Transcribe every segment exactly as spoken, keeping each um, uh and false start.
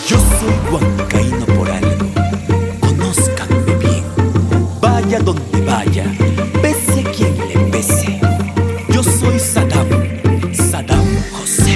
Yo soy huancaíno por algo, conózcanme bien. Vaya donde vaya, pese a quien le pese. Yo soy Saddam, Saddam José.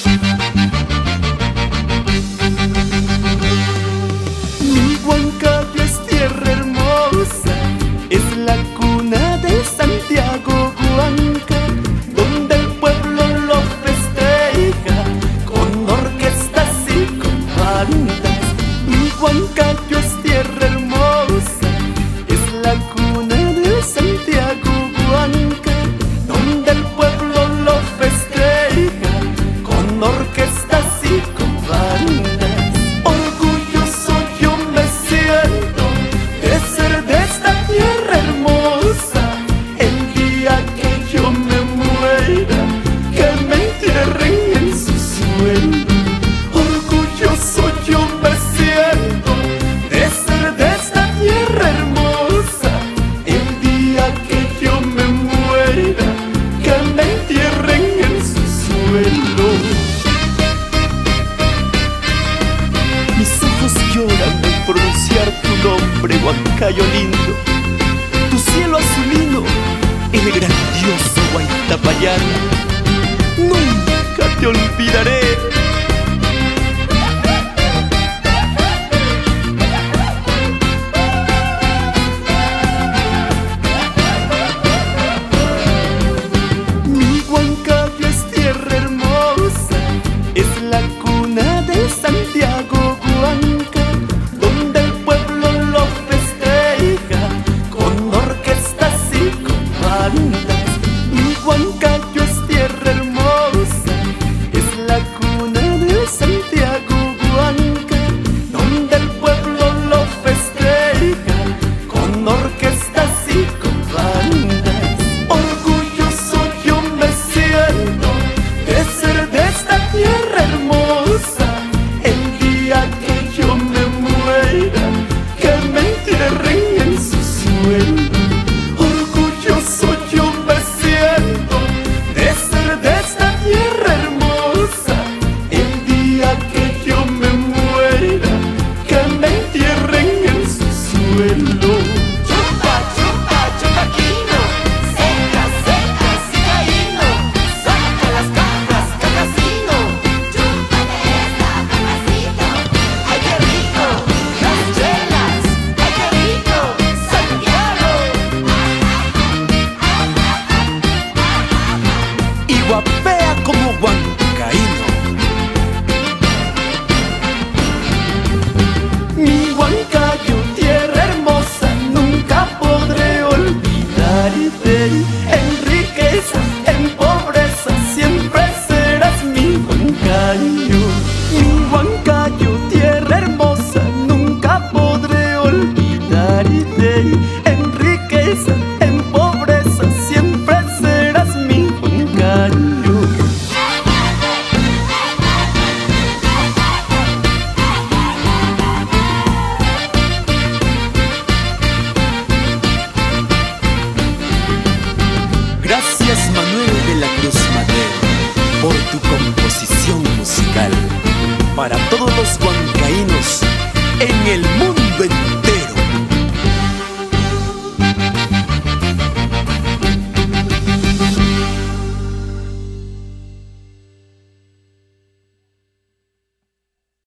Mi Huancayo es tierra hermosa, es la cuna de Santiago Huanca, donde el pueblo lo festeja con orquestas y con bandas. Mi Huancayo es tierra hermosa, es la cuna de Santiago Huanca, donde el pueblo lo festeja con orquestas y con bandas. Orgulloso yo me siento de ser de esta tierra hermosa. El día que yo me muera, que me entierren en su suelo. Orgulloso yo me siento de ser de esta tierra hermosa. El día que yo me muera, que me entierren en su suelo. Mis ojos lloran al pronunciar tu nombre, Huancayo lindo. Tu cielo azulino, el grandioso Huaytapallana. Nunca te olvidaré. Mi Huancayo es tierra hermosa, es la cuna de Santiago Huanca, donde el pueblo lo festeja con orquestas y con bandas. Mi Huancayo es tierra hermosa, es la cuna de Santiago Huanca, donde el pueblo lo festeja con orquestas y con bandas. Orgulloso yo me siento de ser de esta tierra hermosa. El día que yo me muera, que me entierren en su suelo. Orgulloso yo me siento de ser de esta tierra hermosa. El día que yo me muera, que me entierren en su suelo. Chupa, chupa, chupaquino, seca, seca, cicaíno, saca las cajas, cacasino, chupa de esta, mamacito, ay qué rico, las chelas, ay qué rico, Santiago. Y guapea como huancaíno. Mi Huancayo, tierra hermosa, nunca podré olvidarte. En riqueza, en pobreza, siempre serás mi Huancayo. Mi Huancayo, tierra hermosa, nunca podré olvidarte. En riqueza, en pobreza, siempre serás mi Huancayo. Gracias Manuel de la Cruz Madero por tu composición musical para todos los huancaínos en el mundo entero.